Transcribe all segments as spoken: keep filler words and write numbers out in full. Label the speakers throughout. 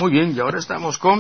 Speaker 1: Muy bien, y ahora estamos con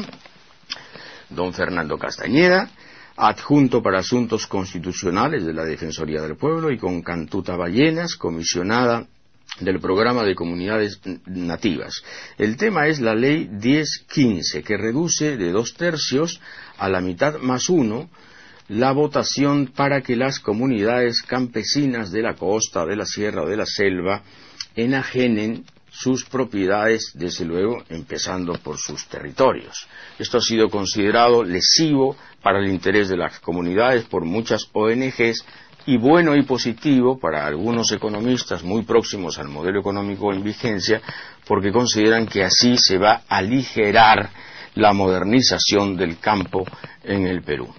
Speaker 1: don Fernando Castañeda, adjunto para Asuntos Constitucionales de la Defensoría del Pueblo, y con Cantuta Ballenas, comisionada del Programa de Comunidades Nativas. El tema es la Ley diez quince, que reduce de dos tercios a la mitad más uno la votación para que las comunidades campesinas de la costa, de la sierra o de la selva enajenen sus propiedades, desde luego, empezando por sus territorios. Esto ha sido considerado lesivo para el interés de las comunidades por muchas O N Ges y bueno y positivo para algunos economistas muy próximos al modelo económico en vigencia, porque consideran que así se va a aligerar la modernización del campo en el Perú.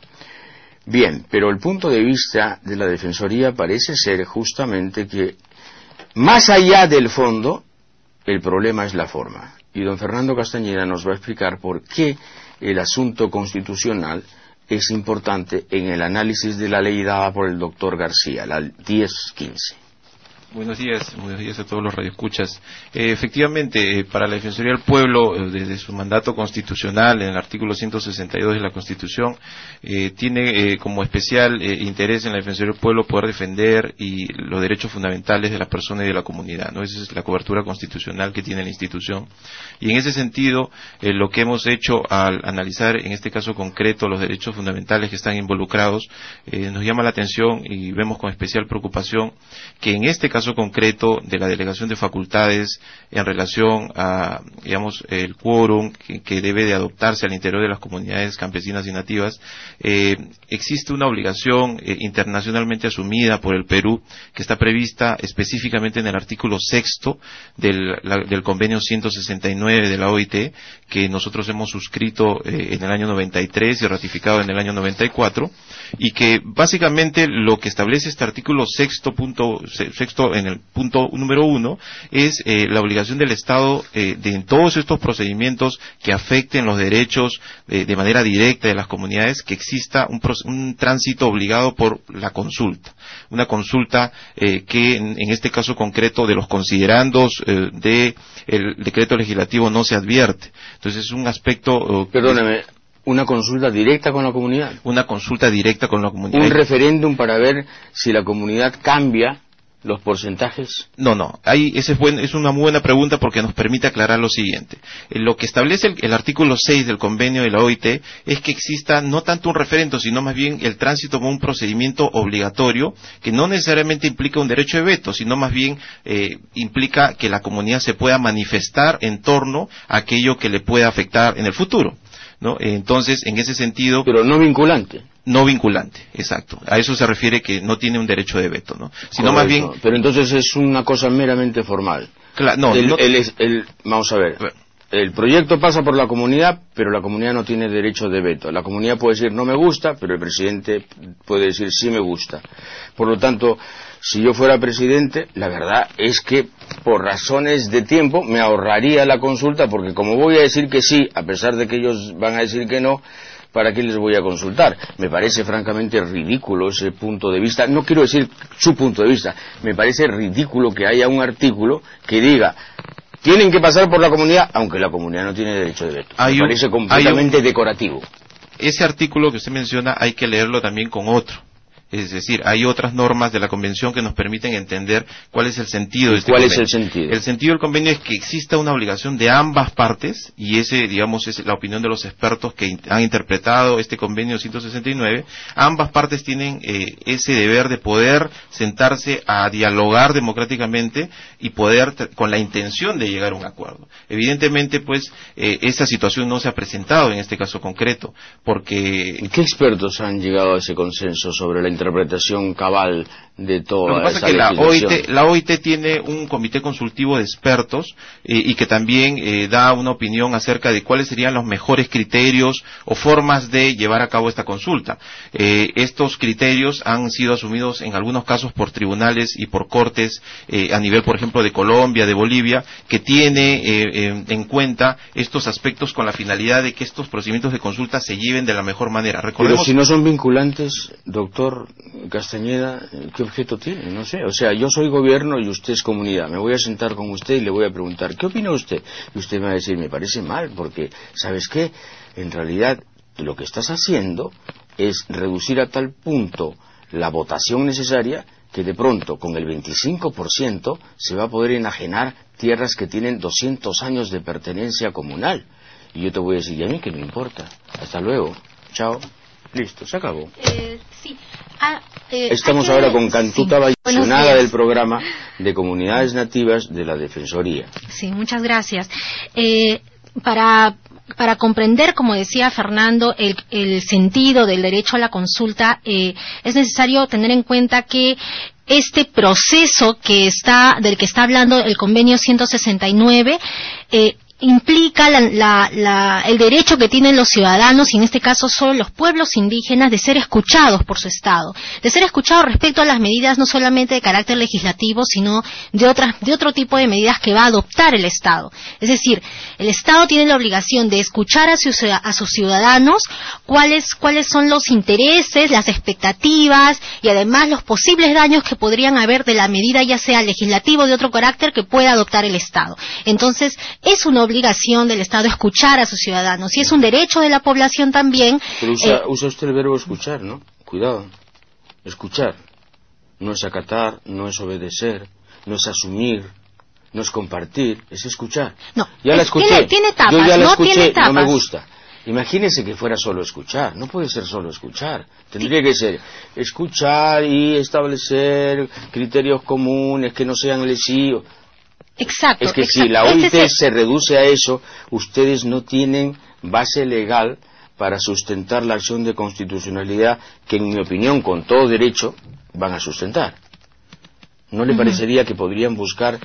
Speaker 1: Bien, pero el punto de vista de la Defensoría parece ser justamente que, más allá del fondo, el problema es la forma. Y don Fernando Castañeda nos va a explicar por qué el asunto constitucional es importante en el análisis de la ley dada por el doctor García, la diez quince.
Speaker 2: Buenos días, buenos días a todos los radioescuchas. Eh, efectivamente, eh, para la Defensoría del Pueblo, eh, desde su mandato constitucional, en el artículo ciento sesenta y dos de la Constitución, eh, tiene eh, como especial eh, interés en la Defensoría del Pueblo poder defender y los derechos fundamentales de las personas y de la comunidad, ¿no? Esa es la cobertura constitucional que tiene la institución. Y en ese sentido, eh, lo que hemos hecho al analizar, en este caso concreto, los derechos fundamentales que están involucrados, eh, nos llama la atención y vemos con especial preocupación que en este caso caso concreto de la delegación de facultades en relación a, digamos, el quórum que, que debe de adoptarse al interior de las comunidades campesinas y nativas, eh, existe una obligación eh, internacionalmente asumida por el Perú que está prevista específicamente en el artículo sexto del, la, del convenio ciento sesenta y nueve de la O I T, que nosotros hemos suscrito eh, en el año noventa y tres y ratificado en el año noventa y cuatro, y que básicamente lo que establece este artículo sexto punto sexto en el punto número uno es eh, la obligación del Estado eh, de en todos estos procedimientos que afecten los derechos eh, de manera directa de las comunidades, que exista un, un tránsito obligado por la consulta, una consulta eh, que en, en este caso concreto de los considerandos eh, de el decreto legislativo no se advierte. Entonces es un aspecto eh,
Speaker 1: Perdóneme, ¿una consulta directa con la comunidad?
Speaker 2: Una consulta directa con la comunidad.
Speaker 1: ¿Un referéndum para ver si la comunidad cambia los porcentajes?
Speaker 2: No, no. Ahí, ese es, buen, es una muy buena pregunta porque nos permite aclarar lo siguiente. Eh, lo que establece el, el artículo seis del convenio de la O I T es que exista no tanto un referendo, sino más bien el tránsito como un procedimiento obligatorio que no necesariamente implica un derecho de veto, sino más bien eh, implica que la comunidad se pueda manifestar en torno a aquello que le pueda afectar en el futuro, ¿no? Entonces, en ese sentido...
Speaker 1: Pero no vinculante.
Speaker 2: No vinculante, exacto. A eso se refiere que no tiene un derecho de veto, ¿no? Sino más bien...
Speaker 1: Pero entonces es una cosa meramente formal.
Speaker 2: Claro, no,
Speaker 1: el,
Speaker 2: no...
Speaker 1: El, el, el, vamos a ver. El proyecto pasa por la comunidad, pero la comunidad no tiene derecho de veto. La comunidad puede decir no me gusta, pero el presidente puede decir sí me gusta. Por lo tanto, si yo fuera presidente, la verdad es que por razones de tiempo me ahorraría la consulta, porque como voy a decir que sí, a pesar de que ellos van a decir que no, ¿para qué les voy a consultar? Me parece francamente ridículo ese punto de vista. No quiero decir su punto de vista. Me parece ridículo que haya un artículo que diga tienen que pasar por la comunidad, aunque la comunidad no tiene derecho de veto. Me parece completamente decorativo.
Speaker 2: Ese artículo que usted menciona hay que leerlo también con otro. Es decir, hay otras normas de la Convención que nos permiten entender cuál es el sentido de este
Speaker 1: convenio.
Speaker 2: ¿Cuál
Speaker 1: es el sentido?
Speaker 2: El sentido del convenio es que exista una obligación de ambas partes, y ese, digamos, es la opinión de los expertos que han interpretado este convenio ciento sesenta y nueve. Ambas partes tienen eh, ese deber de poder sentarse a dialogar democráticamente y poder, con la intención de llegar a un acuerdo. Evidentemente, pues, eh, esa situación no se ha presentado en este caso concreto, porque...
Speaker 1: ¿Qué expertos han llegado a ese consenso sobre la interpretación cabal de toda
Speaker 2: Lo que pasa
Speaker 1: esa
Speaker 2: es que la O I T,
Speaker 1: legislación?
Speaker 2: la O I T tiene un comité consultivo de expertos eh, y que también eh, da una opinión acerca de cuáles serían los mejores criterios o formas de llevar a cabo esta consulta. Eh, estos criterios han sido asumidos en algunos casos por tribunales y por cortes eh, a nivel, por ejemplo, de Colombia, de Bolivia, que tiene eh, eh, en cuenta estos aspectos con la finalidad de que estos procedimientos de consulta se lleven de la mejor manera. Recordemos...
Speaker 1: Pero si no son vinculantes, doctor Castañeda, ¿qué objeto tiene? No sé. O sea, yo soy gobierno y usted es comunidad. Me voy a sentar con usted y le voy a preguntar, ¿qué opina usted? Y usted me va a decir, me parece mal, porque, ¿sabes qué? En realidad, lo que estás haciendo es reducir a tal punto la votación necesaria que de pronto, con el veinticinco por ciento, se va a poder enajenar tierras que tienen doscientos años de pertenencia comunal. Y yo te voy a decir, ¿y a mí qué me importa? Hasta luego. Chao. Listo, se acabó.
Speaker 3: Eh, sí. Ah, eh,
Speaker 1: Estamos
Speaker 3: que...
Speaker 1: ahora con Cantuta
Speaker 3: sí.
Speaker 1: Vallesionada del programa de Comunidades Nativas de la Defensoría.
Speaker 3: Sí, muchas gracias. Eh, para... Para comprender, como decía Fernando, el, el sentido del derecho a la consulta, eh, es necesario tener en cuenta que este proceso que está, del que está hablando el convenio ciento sesenta y nueve, eh, implica la, la, la, el derecho que tienen los ciudadanos, y en este caso solo los pueblos indígenas, de ser escuchados por su Estado, de ser escuchados respecto a las medidas no solamente de carácter legislativo, sino de otras, de otro tipo de medidas que va a adoptar el Estado. Es decir, el Estado tiene la obligación de escuchar a sus, a sus ciudadanos cuáles, cuáles son los intereses, las expectativas y además los posibles daños que podrían haber de la medida, ya sea legislativo o de otro carácter, que pueda adoptar el Estado. Entonces, es una obligación del Estado escuchar a sus ciudadanos, y es un derecho de la población también.
Speaker 1: Pero usa,
Speaker 3: eh,
Speaker 1: usa usted el verbo escuchar, ¿no? Cuidado. Escuchar. No es acatar, no es obedecer, no es asumir, no es compartir, es escuchar.
Speaker 3: No,
Speaker 1: ya la
Speaker 3: es,
Speaker 1: escuché.
Speaker 3: Tiene, tiene etapas,
Speaker 1: Yo ya la
Speaker 3: no
Speaker 1: escuché,
Speaker 3: tiene etapas.
Speaker 1: no me gusta. Imagínese que fuera solo escuchar. No puede ser solo escuchar. Tendría que ser escuchar y establecer criterios comunes que no sean lesivos.
Speaker 3: Exacto.
Speaker 1: Es que
Speaker 3: exacto.
Speaker 1: si la O I T
Speaker 3: Este es el...
Speaker 1: se reduce a eso, ustedes no tienen base legal para sustentar la acción de constitucionalidad que, en mi opinión, con todo derecho, van a sustentar. ¿No le uh-huh. parecería que podrían buscar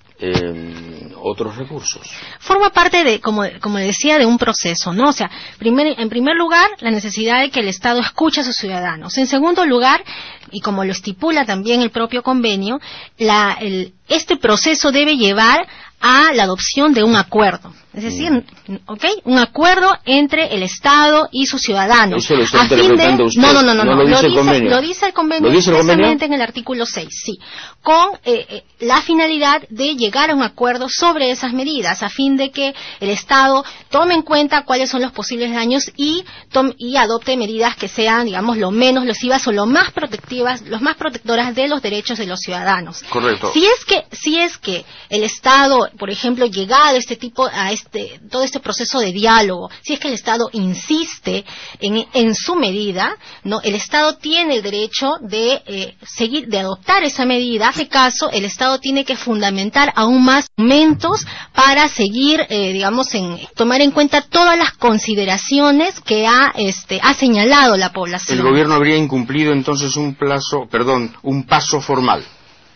Speaker 1: eh, otros recursos?
Speaker 3: Forma parte de, como, como decía, de un proceso, ¿no? O sea, primer, en primer lugar, la necesidad de que el Estado escuche a sus ciudadanos. En segundo lugar, y como lo estipula también el propio convenio, la, el, este proceso debe llevar a la adopción de un acuerdo. Es decir, mm. ¿ok? Un acuerdo entre el Estado y sus ciudadanos.
Speaker 1: Eso lo está
Speaker 3: a fin de...
Speaker 1: usted.
Speaker 3: No, no, no, no,
Speaker 1: no,
Speaker 3: no.
Speaker 1: Lo, dice
Speaker 3: lo, dice,
Speaker 1: el
Speaker 3: lo dice el convenio
Speaker 1: ¿Lo dice el
Speaker 3: expresamente
Speaker 1: convenio?
Speaker 3: en el artículo seis, sí. Con eh, eh, la finalidad de llegar a un acuerdo sobre esas medidas, a fin de que el Estado tome en cuenta cuáles son los posibles daños y, tome, y adopte medidas que sean, digamos, lo menos lesivas o lo más protectivas, los más protectoras de los derechos de los ciudadanos.
Speaker 1: Correcto.
Speaker 3: Si es que, si es que el Estado, por ejemplo, llegado a este tipo, a este, todo este proceso de diálogo, si es que el Estado insiste en, en su medida, no, el Estado tiene el derecho de eh, seguir, de adoptar esa medida. En este caso, el Estado tiene que fundamentar aún más argumentos para seguir, eh, digamos, en tomar en cuenta todas las consideraciones que ha, este, ha señalado la población.
Speaker 1: El gobierno habría incumplido entonces un plazo, perdón, un paso formal.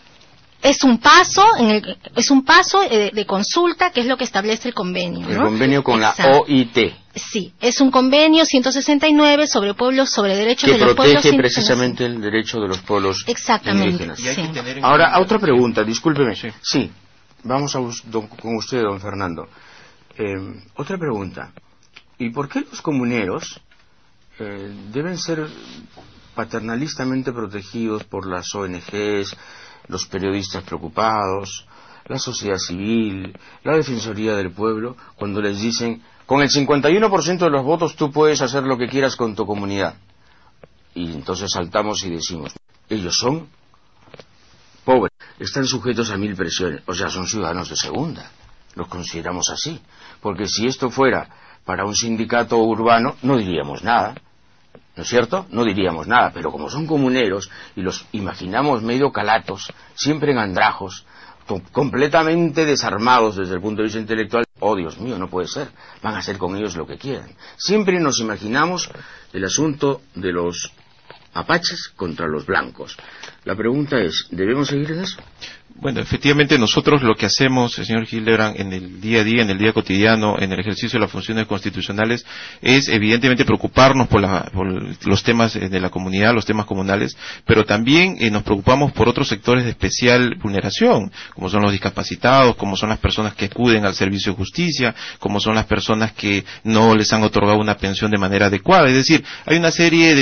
Speaker 3: Es un paso, en el, es un paso de, de consulta, que es lo que establece el convenio, ¿no?
Speaker 1: El convenio con
Speaker 3: Exacto.
Speaker 1: la O I T.
Speaker 3: Sí, es un convenio ciento sesenta y nueve sobre pueblos, sobre derechos
Speaker 1: que
Speaker 3: de los pueblos
Speaker 1: protege
Speaker 3: indígenas.
Speaker 1: precisamente el derecho de los pueblos
Speaker 3: Exactamente,
Speaker 1: indígenas.
Speaker 3: sí.
Speaker 1: Ahora, otra pregunta, discúlpeme. Sí, sí vamos a, don, con usted, don Fernando. Eh, otra pregunta. ¿Y por qué los comuneros eh, deben ser paternalistamente protegidos por las O N Ges, los periodistas preocupados, la sociedad civil, la Defensoría del Pueblo, cuando les dicen, con el cincuenta y uno por ciento de los votos tú puedes hacer lo que quieras con tu comunidad? Y entonces saltamos y decimos, ellos son pobres, están sujetos a mil presiones, o sea, son ciudadanos de segunda, los consideramos así, porque si esto fuera para un sindicato urbano, no diríamos nada. ¿No es cierto? No diríamos nada, pero como son comuneros y los imaginamos medio calatos, siempre en andrajos, completamente desarmados desde el punto de vista intelectual, oh Dios mío, no puede ser, van a hacer con ellos lo que quieran. Siempre nos imaginamos el asunto de los apaches contra los blancos. La pregunta es, ¿debemos seguir en eso?
Speaker 2: Bueno, efectivamente nosotros lo que hacemos, señor Hildebrand, en el día a día, en el día cotidiano, en el ejercicio de las funciones constitucionales, es evidentemente preocuparnos por, la, por los temas de la comunidad, los temas comunales, pero también eh, nos preocupamos por otros sectores de especial vulneración, como son los discapacitados, como son las personas que acuden al servicio de justicia, como son las personas que no les han otorgado una pensión de manera adecuada. Es decir, hay una serie de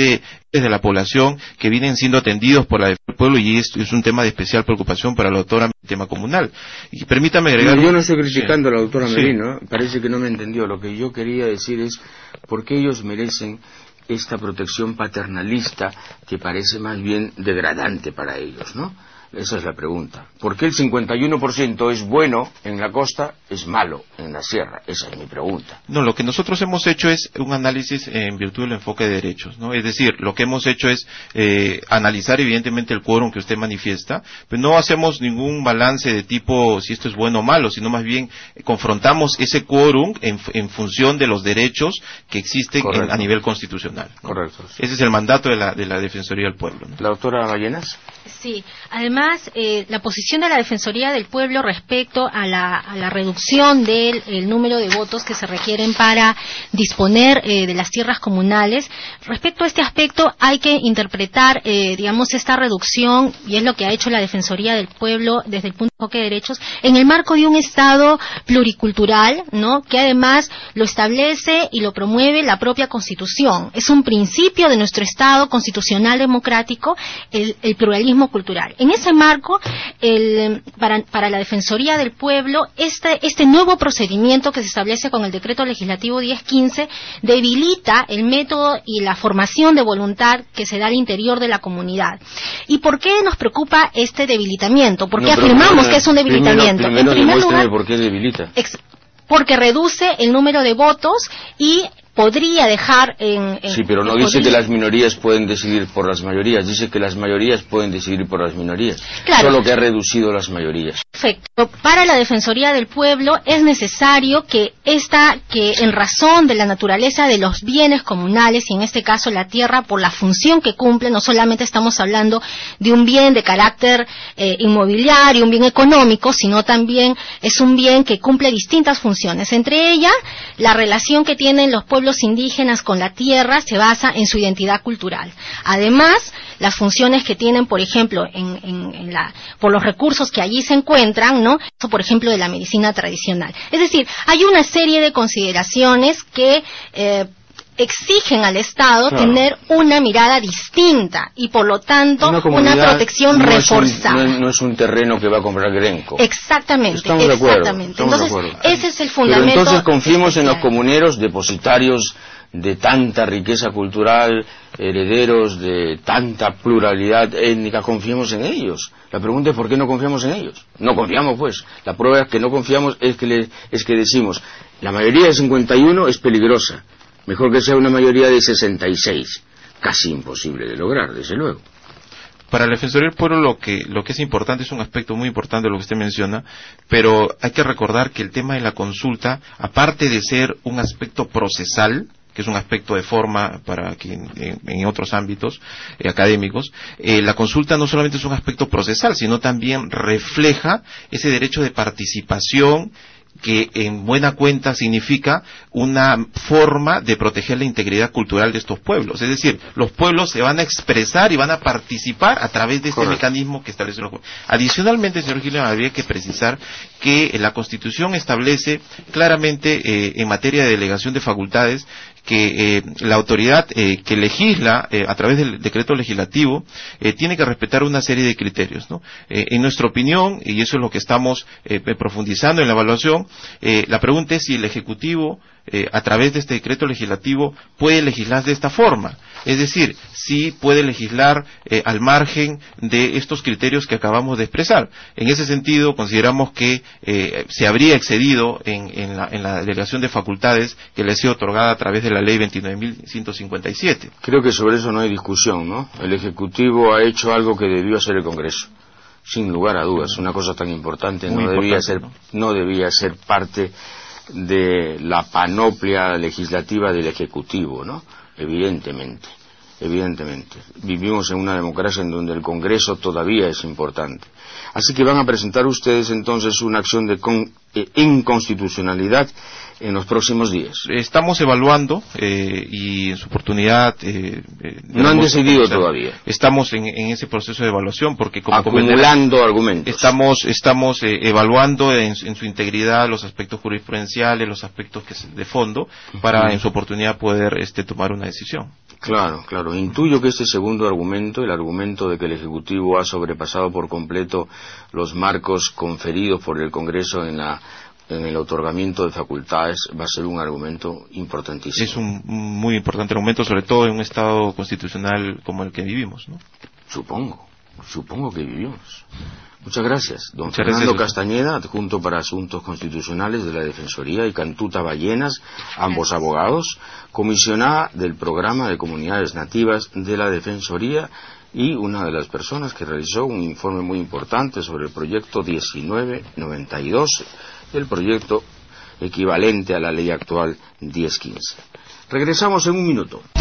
Speaker 2: de la población que vienen siendo atendidos por la defensa del pueblo, y es, es un tema de especial preocupación para la doctora, el tema comunal. Y permítame agregar...
Speaker 1: No, yo no estoy criticando
Speaker 2: sí.
Speaker 1: a la doctora
Speaker 2: sí.
Speaker 1: Merino, parece que no me entendió. Lo que yo quería decir es por qué ellos merecen esta protección paternalista que parece más bien degradante para ellos, ¿no? Esa es la pregunta. ¿Por qué el cincuenta y uno por ciento es bueno en la costa, es malo en la sierra? Esa es mi pregunta.
Speaker 2: No, lo que nosotros hemos hecho es un análisis en virtud del enfoque de derechos, ¿no? Es decir, lo que hemos hecho es eh, analizar evidentemente el quórum que usted manifiesta, pero no hacemos ningún balance de tipo si esto es bueno o malo, sino más bien eh, confrontamos ese quórum en, en función de los derechos que existen en, a nivel constitucional, ¿no?
Speaker 1: Correcto. Sí.
Speaker 2: Ese es el mandato de la, de la Defensoría del Pueblo, ¿no?
Speaker 1: ¿La doctora Ballenas?
Speaker 3: Sí, además eh, la posición de la Defensoría del Pueblo respecto a la, a la reducción del el número de votos que se requieren para disponer eh, de las tierras comunales, respecto a este aspecto hay que interpretar, eh, digamos, esta reducción, y es lo que ha hecho la Defensoría del Pueblo desde el punto de enfoque de derechos, en el marco de un Estado pluricultural, ¿no?, que además lo establece y lo promueve la propia Constitución. Es un principio de nuestro Estado constitucional democrático, el, el pluralismo cultural. En ese marco, el, para, para la Defensoría del Pueblo, este, este nuevo procedimiento que se establece con el Decreto Legislativo diez quince debilita el método y la formación de voluntad que se da al interior de la comunidad. ¿Y por qué nos preocupa este debilitamiento? ¿Por qué no, afirmamos primero, que es un debilitamiento?
Speaker 1: Primero, primero
Speaker 3: en primer lugar,
Speaker 1: por qué debilita.
Speaker 3: Ex, porque reduce el número de votos y podría dejar en... en
Speaker 1: sí, pero no dice que las minorías pueden decidir por las mayorías, dice que las mayorías pueden decidir por las minorías. Claro. Solo que ha reducido las mayorías.
Speaker 3: Perfecto. Para la Defensoría del Pueblo es necesario que esta, que en razón de la naturaleza de los bienes comunales, y en este caso la tierra, por la función que cumple, no solamente estamos hablando de un bien de carácter eh, inmobiliario, un bien económico, sino también es un bien que cumple distintas funciones. Entre ellas, la relación que tienen los pueblos indígenas con la tierra se basa en su identidad cultural. Además, las funciones que tienen, por ejemplo, en, en, en la, por los recursos que allí se encuentran, ¿no? Por ejemplo, de la medicina tradicional. Es decir, hay una serie de consideraciones que eh, exigen al Estado claro. tener una mirada distinta y por lo tanto una,
Speaker 1: una
Speaker 3: protección
Speaker 1: no
Speaker 3: reforzada.
Speaker 1: Es un, no, no es un terreno que va a comprar Grenco.
Speaker 3: Exactamente.
Speaker 1: Estamos de acuerdo. Exactamente.
Speaker 3: Estamos
Speaker 1: entonces,
Speaker 3: de acuerdo. Ese es el fundamento.
Speaker 1: Pero entonces confiemos
Speaker 3: especial.
Speaker 1: en los comuneros depositarios de tanta riqueza cultural, herederos de tanta pluralidad étnica, confiemos en ellos. La pregunta es ¿por qué no confiamos en ellos? No confiamos, pues. La prueba es que no confiamos es que, le, es que decimos, la mayoría de cincuenta y uno es peligrosa. Mejor que sea una mayoría de sesenta y seis. Casi imposible de lograr, desde luego.
Speaker 2: Para la Defensoría del Pueblo lo que, lo que es importante es un aspecto muy importante de lo que usted menciona, pero hay que recordar que el tema de la consulta, aparte de ser un aspecto procesal, que es un aspecto de forma para quien en, en otros ámbitos eh, académicos, eh, la consulta no solamente es un aspecto procesal, sino también refleja ese derecho de participación que en buena cuenta significa una forma de proteger la integridad cultural de estos pueblos. Es decir, los pueblos se van a expresar y van a participar a través de este Correcto. mecanismo que establecen los pueblos. Adicionalmente, señor Gilliam, habría que precisar que la Constitución establece claramente eh, en materia de delegación de facultades que eh, la autoridad eh, que legisla eh, a través del decreto legislativo eh, tiene que respetar una serie de criterios, ¿no? Eh, en nuestra opinión, y eso es lo que estamos eh, profundizando en la evaluación, eh, la pregunta es si el Ejecutivo eh, a través de este decreto legislativo puede legislar de esta forma, es decir, si puede legislar eh, al margen de estos criterios que acabamos de expresar. En ese sentido, consideramos que eh, se habría excedido en, en, la, en la delegación de facultades que le ha sido otorgada a través de la ley veintinueve mil ciento cincuenta y siete.
Speaker 1: Creo que sobre eso no hay discusión, ¿no? El Ejecutivo ha hecho algo que debió hacer el Congreso, sin lugar a dudas. Una cosa tan importante no debía ser, ¿no? no debía ser parte de la panoplia legislativa del Ejecutivo, ¿no? Evidentemente, evidentemente. Vivimos en una democracia en donde el Congreso todavía es importante. Así que van a presentar ustedes entonces una acción de con, eh, inconstitucionalidad en los próximos días.
Speaker 2: Estamos evaluando eh, y en su oportunidad eh, eh,
Speaker 1: no han decidido o sea, todavía.
Speaker 2: Estamos en, en ese proceso de evaluación porque como
Speaker 1: acumulando argumentos.
Speaker 2: Estamos estamos eh, evaluando en, en su integridad los aspectos jurisprudenciales, los aspectos que se, de fondo para uh-huh. en su oportunidad poder este tomar una decisión.
Speaker 1: Claro, claro. Intuyo que este segundo argumento, el argumento de que el Ejecutivo ha sobrepasado por completo los marcos conferidos por el Congreso en la en el otorgamiento de facultades, va a ser un argumento importantísimo.
Speaker 2: Es un muy importante argumento, sobre todo en un Estado constitucional como el que vivimos, ¿no?
Speaker 1: Supongo, supongo que vivimos. Muchas gracias. Don
Speaker 2: Muchas
Speaker 1: Fernando
Speaker 2: gracias.
Speaker 1: Castañeda, adjunto para Asuntos Constitucionales de la Defensoría, y Cantuta Ballenas, ambos abogados, comisionada del Programa de Comunidades Nativas de la Defensoría y una de las personas que realizó un informe muy importante sobre el proyecto diecinueve noventa y dos, el proyecto equivalente a la ley actual diez quince. Regresamos en un minuto.